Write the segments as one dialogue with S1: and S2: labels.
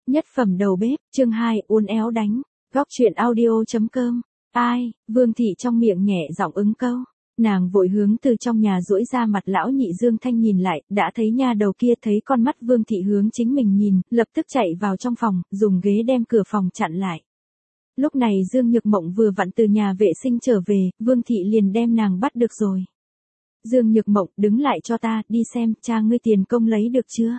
S1: Nhất phẩm đầu bếp, chương 2, uốn éo đánh. Góc truyện audio.com. Ai, Vương Thị trong miệng nhẹ giọng ứng câu. Nàng vội hướng từ trong nhà duỗi ra mặt lão nhị Dương Thanh nhìn lại, đã thấy nha đầu kia thấy con mắt Vương Thị hướng chính mình nhìn, lập tức chạy vào trong phòng, dùng ghế đem cửa phòng chặn lại. Lúc này Dương Nhược Mộng vừa vặn từ nhà vệ sinh trở về, Vương Thị liền đem nàng bắt được rồi. Dương Nhược Mộng, đứng lại cho ta, đi xem, cha ngươi tiền công lấy được chưa?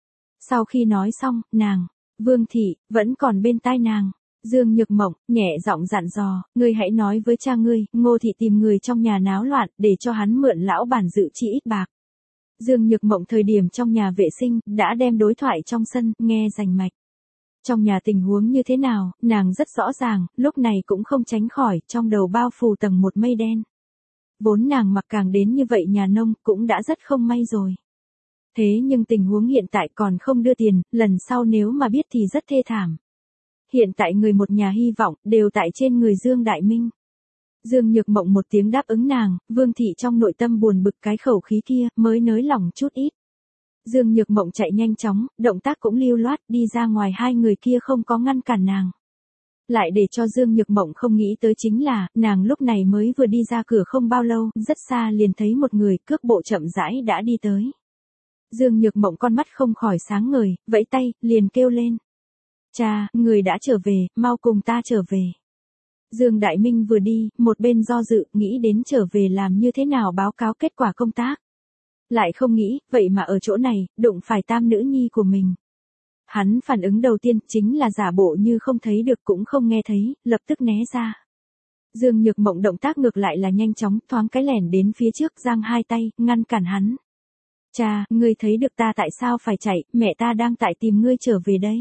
S1: Sau khi nói xong, Vương Thị, vẫn còn bên tai nàng. Dương Nhược Mộng, nhẹ giọng dặn dò, ngươi hãy nói với cha ngươi, Ngô Thị tìm người trong nhà náo loạn, để cho hắn mượn lão bản dự chi ít bạc. Dương Nhược Mộng thời điểm trong nhà vệ sinh, đã đem đối thoại trong sân, nghe rành mạch. Trong nhà tình huống như thế nào, nàng rất rõ ràng, lúc này cũng không tránh khỏi, trong đầu bao phủ tầng một mây đen. Vốn nàng mặc càng đến như vậy nhà nông, cũng đã rất không may rồi. Thế nhưng tình huống hiện tại còn không đưa tiền, lần sau nếu mà biết thì rất thê thảm. Hiện tại người một nhà hy vọng, đều tại trên người Dương Đại Minh. Dương Nhược Mộng một tiếng đáp ứng nàng, Vương Thị trong nội tâm buồn bực cái khẩu khí kia, mới nới lỏng chút ít. Dương Nhược Mộng chạy nhanh chóng, động tác cũng lưu loát, đi ra ngoài hai người kia không có ngăn cản nàng. Lại để cho Dương Nhược Mộng không nghĩ tới chính là, nàng lúc này mới vừa đi ra cửa không bao lâu, rất xa liền thấy một người cước bộ chậm rãi đã đi tới. Dương Nhược Mộng con mắt không khỏi sáng ngời, vẫy tay, liền kêu lên. Cha, người đã trở về, mau cùng ta trở về. Dương Đại Minh vừa đi, một bên do dự, nghĩ đến trở về làm như thế nào báo cáo kết quả công tác. Lại không nghĩ, vậy mà ở chỗ này, đụng phải tam nữ nhi của mình. Hắn phản ứng đầu tiên chính là giả bộ như không thấy được cũng không nghe thấy, lập tức né ra. Dương Nhược Mộng động tác ngược lại là nhanh chóng, thoáng cái lẻn đến phía trước, giang hai tay, ngăn cản hắn. Cha, ngươi thấy được ta tại sao phải chạy, mẹ ta đang tại tìm ngươi trở về đây.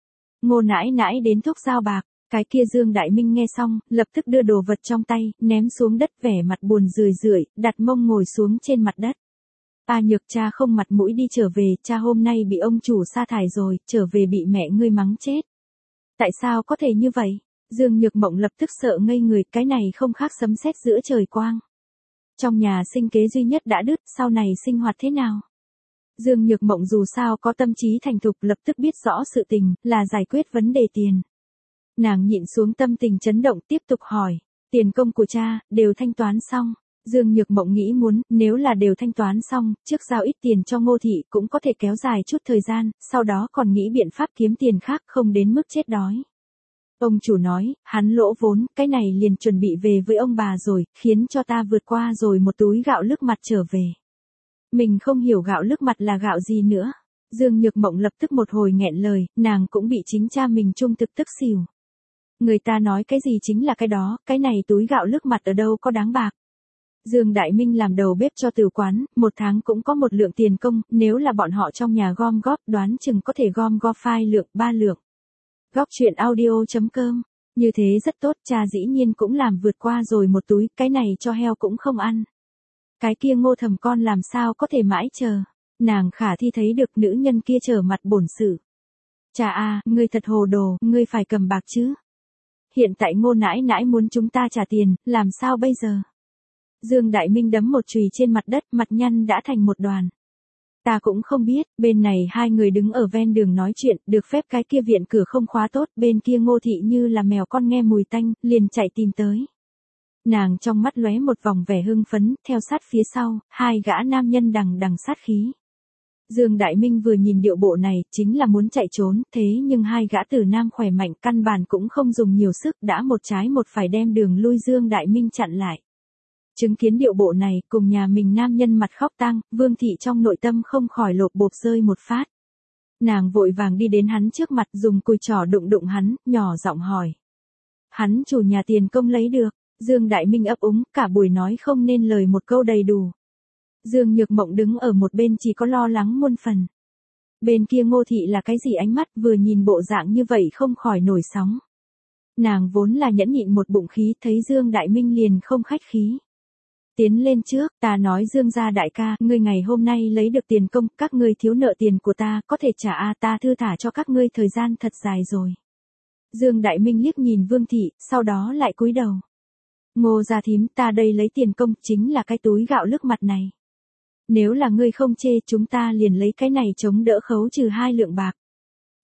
S1: Ngô nãi nãi đến thúc giao bạc, cái kia Dương Đại Minh nghe xong, lập tức đưa đồ vật trong tay, ném xuống đất vẻ mặt buồn rười rượi, đặt mông ngồi xuống trên mặt đất. Nhược cha không mặt mũi đi trở về, cha hôm nay bị ông chủ sa thải rồi, trở về bị mẹ ngươi mắng chết. Tại sao có thể như vậy? Dương Nhược Mộng lập tức sợ ngây người, cái này không khác sấm sét giữa trời quang. Trong nhà sinh kế duy nhất đã đứt, sau này sinh hoạt thế nào? Dương Nhược Mộng dù sao có tâm trí thành thục lập tức biết rõ sự tình, là giải quyết vấn đề tiền. Nàng nhịn xuống tâm tình chấn động tiếp tục hỏi, tiền công của cha, đều thanh toán xong. Dương Nhược Mộng nghĩ muốn, nếu là đều thanh toán xong, trước giao ít tiền cho Ngô Thị cũng có thể kéo dài chút thời gian, sau đó còn nghĩ biện pháp kiếm tiền khác không đến mức chết đói. Ông chủ nói, hắn lỗ vốn, cái này liền chuẩn bị về với ông bà rồi, khiến cho ta vượt qua rồi một túi gạo lức mặt trở về. Mình không hiểu gạo lức mặt là gạo gì nữa. Dương Nhược Mộng lập tức một hồi nghẹn lời, nàng cũng bị chính cha mình trung thực tức xỉu. Người ta nói cái gì chính là cái đó, cái này túi gạo lức mặt ở đâu có đáng bạc. Dương Đại Minh làm đầu bếp cho tử quán, một tháng cũng có một lượng tiền công, nếu là bọn họ trong nhà gom góp đoán chừng có thể gom góp 2 lượng, 3 lượng. Góc truyện audio.com, như thế rất tốt, cha dĩ nhiên cũng làm vượt qua rồi một túi, cái này cho heo cũng không ăn. Cái kia Ngô Thẩm con làm sao có thể mãi chờ, nàng khả thi thấy được nữ nhân kia trở mặt bổn sự. Cha ngươi thật hồ đồ, ngươi phải cầm bạc chứ. Hiện tại Ngô nãi nãi muốn chúng ta trả tiền, làm sao bây giờ? Dương Đại Minh đấm một chùy trên mặt đất, mặt nhăn đã thành một đoàn. Ta cũng không biết, bên này hai người đứng ở ven đường nói chuyện, được phép cái kia viện cửa không khóa tốt, bên kia Ngô Thị như là mèo con nghe mùi tanh, liền chạy tìm tới. Nàng trong mắt lóe một vòng vẻ hưng phấn, theo sát phía sau, hai gã nam nhân đằng sát khí. Dương Đại Minh vừa nhìn điệu bộ này, chính là muốn chạy trốn, thế nhưng hai gã tử nam khỏe mạnh căn bản cũng không dùng nhiều sức, đã một trái một phải đem đường lui Dương Đại Minh chặn lại. Chứng kiến điệu bộ này, cùng nhà mình nam nhân mặt khóc tang, Vương Thị trong nội tâm không khỏi lột bộp rơi một phát. Nàng vội vàng đi đến hắn trước mặt, dùng cùi trỏ đụng hắn, nhỏ giọng hỏi. Hắn chủ nhà tiền công lấy được. Dương Đại Minh ấp úng, cả buổi nói không nên lời một câu đầy đủ. Dương Nhược Mộng đứng ở một bên chỉ có lo lắng muôn phần. Bên kia Ngô Thị là cái gì ánh mắt, vừa nhìn bộ dạng như vậy không khỏi nổi sóng. Nàng vốn là nhẫn nhịn một bụng khí, thấy Dương Đại Minh liền không khách khí. Tiến lên trước, ta nói Dương gia đại ca, ngươi ngày hôm nay lấy được tiền công, các ngươi thiếu nợ tiền của ta, có thể trả ta thư thả cho các ngươi thời gian thật dài rồi. Dương Đại Minh liếc nhìn Vương Thị, sau đó lại cúi đầu. Ngô gia thím, ta đây lấy tiền công, chính là cái túi gạo lức mặt này. Nếu là ngươi không chê, chúng ta liền lấy cái này chống đỡ khấu trừ 2 lượng bạc.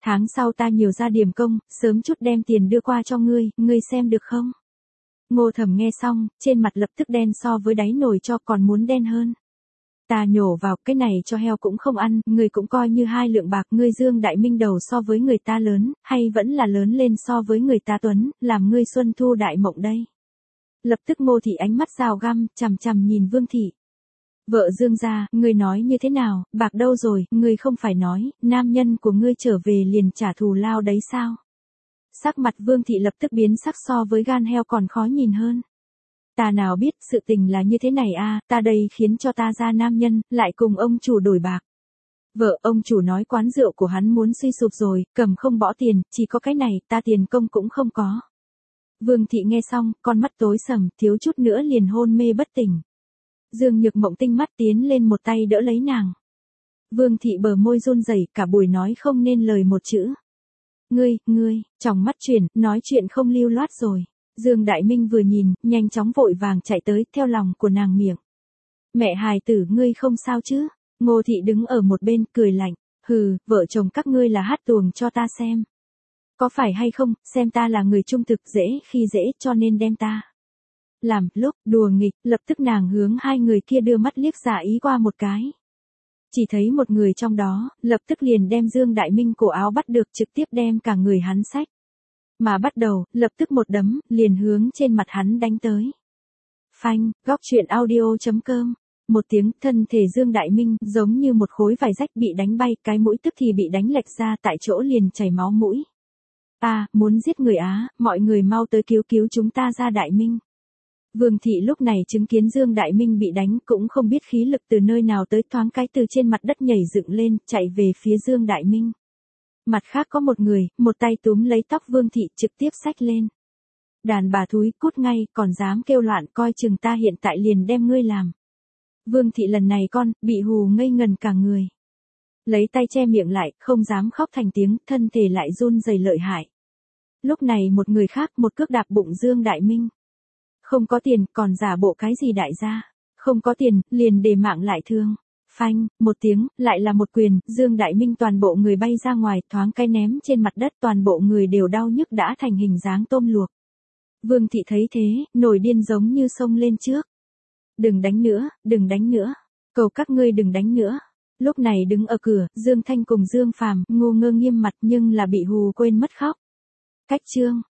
S1: Tháng sau ta nhiều ra điểm công, sớm chút đem tiền đưa qua cho ngươi xem được không? Ngô Thẩm nghe xong, trên mặt lập tức đen so với đáy nồi cho còn muốn đen hơn. Ta nhổ vào, cái này cho heo cũng không ăn, ngươi cũng coi như 2 lượng bạc, ngươi Dương Đại Minh đầu so với người ta lớn, hay vẫn là lớn lên so với người ta tuấn, làm ngươi xuân thu đại mộng đây. Lập tức Ngô Thị ánh mắt rào găm, chằm chằm nhìn Vương Thị. Vợ Dương gia, ngươi nói như thế nào, bạc đâu rồi, ngươi không phải nói, nam nhân của ngươi trở về liền trả thù lao đấy sao? Sắc mặt Vương Thị lập tức biến sắc so với gan heo còn khó nhìn hơn. Ta nào biết sự tình là như thế này a, ta đây khiến cho ta ra nam nhân, lại cùng ông chủ đổi bạc. Vợ ông chủ nói quán rượu của hắn muốn suy sụp rồi, cầm không bỏ tiền, chỉ có cái này, ta tiền công cũng không có. Vương Thị nghe xong, con mắt tối sầm, thiếu chút nữa liền hôn mê bất tỉnh. Dương Nhược Mộng tinh mắt tiến lên một tay đỡ lấy nàng. Vương Thị bờ môi run rẩy, cả buổi nói không nên lời một chữ. Ngươi, tròng mắt chuyển, nói chuyện không lưu loát rồi. Dương Đại Minh vừa nhìn, nhanh chóng vội vàng chạy tới, theo lòng của nàng miệng. Mẹ hài tử ngươi không sao chứ? Ngô Thị đứng ở một bên, cười lạnh. Hừ, vợ chồng các ngươi là hát tuồng cho ta xem. Có phải hay không, xem ta là người trung thực dễ khi dễ cho nên đem ta. Làm, lúc, đùa nghịch, lập tức nàng hướng 2 người kia đưa mắt liếc giả ý qua một cái. Chỉ thấy một người trong đó, lập tức liền đem Dương Đại Minh cổ áo bắt được trực tiếp đem cả người hắn xách. Mà bắt đầu, lập tức một đấm, liền hướng trên mặt hắn đánh tới. Phanh, góc truyện audio.com. Một tiếng, thân thể Dương Đại Minh giống như một khối vải rách bị đánh bay, cái mũi tức thì bị đánh lệch ra tại chỗ liền chảy máu mũi. Muốn giết người á, mọi người mau tới cứu chúng ta ra Đại Minh. Vương Thị lúc này chứng kiến Dương Đại Minh bị đánh cũng không biết khí lực từ nơi nào tới, thoáng cái từ trên mặt đất nhảy dựng lên, chạy về phía Dương Đại Minh. Mặt khác có một người, một tay túm lấy tóc Vương Thị trực tiếp xách lên. Đàn bà thúi, cút ngay, còn dám kêu loạn, coi chừng ta hiện tại liền đem ngươi làm. Vương Thị lần này bị hù ngây ngần cả người. Lấy tay che miệng lại, không dám khóc thành tiếng, thân thể lại run rẩy lợi hại. Lúc này một người khác một cước đạp bụng Dương Đại Minh. Không có tiền, còn giả bộ cái gì đại gia. Không có tiền, liền để mạng lại thương. Phanh, một tiếng, lại là một quyền, Dương Đại Minh toàn bộ người bay ra ngoài, thoáng cái ném trên mặt đất, toàn bộ người đều đau nhức đã thành hình dáng tôm luộc. Vương Thị thấy thế, nổi điên giống như xông lên trước. Đừng đánh nữa, cầu các ngươi đừng đánh nữa. Lúc này đứng ở cửa, Dương Thanh cùng Dương Phàm ngu ngơ nghiêm mặt nhưng là bị hù quên mất khóc. Cách chương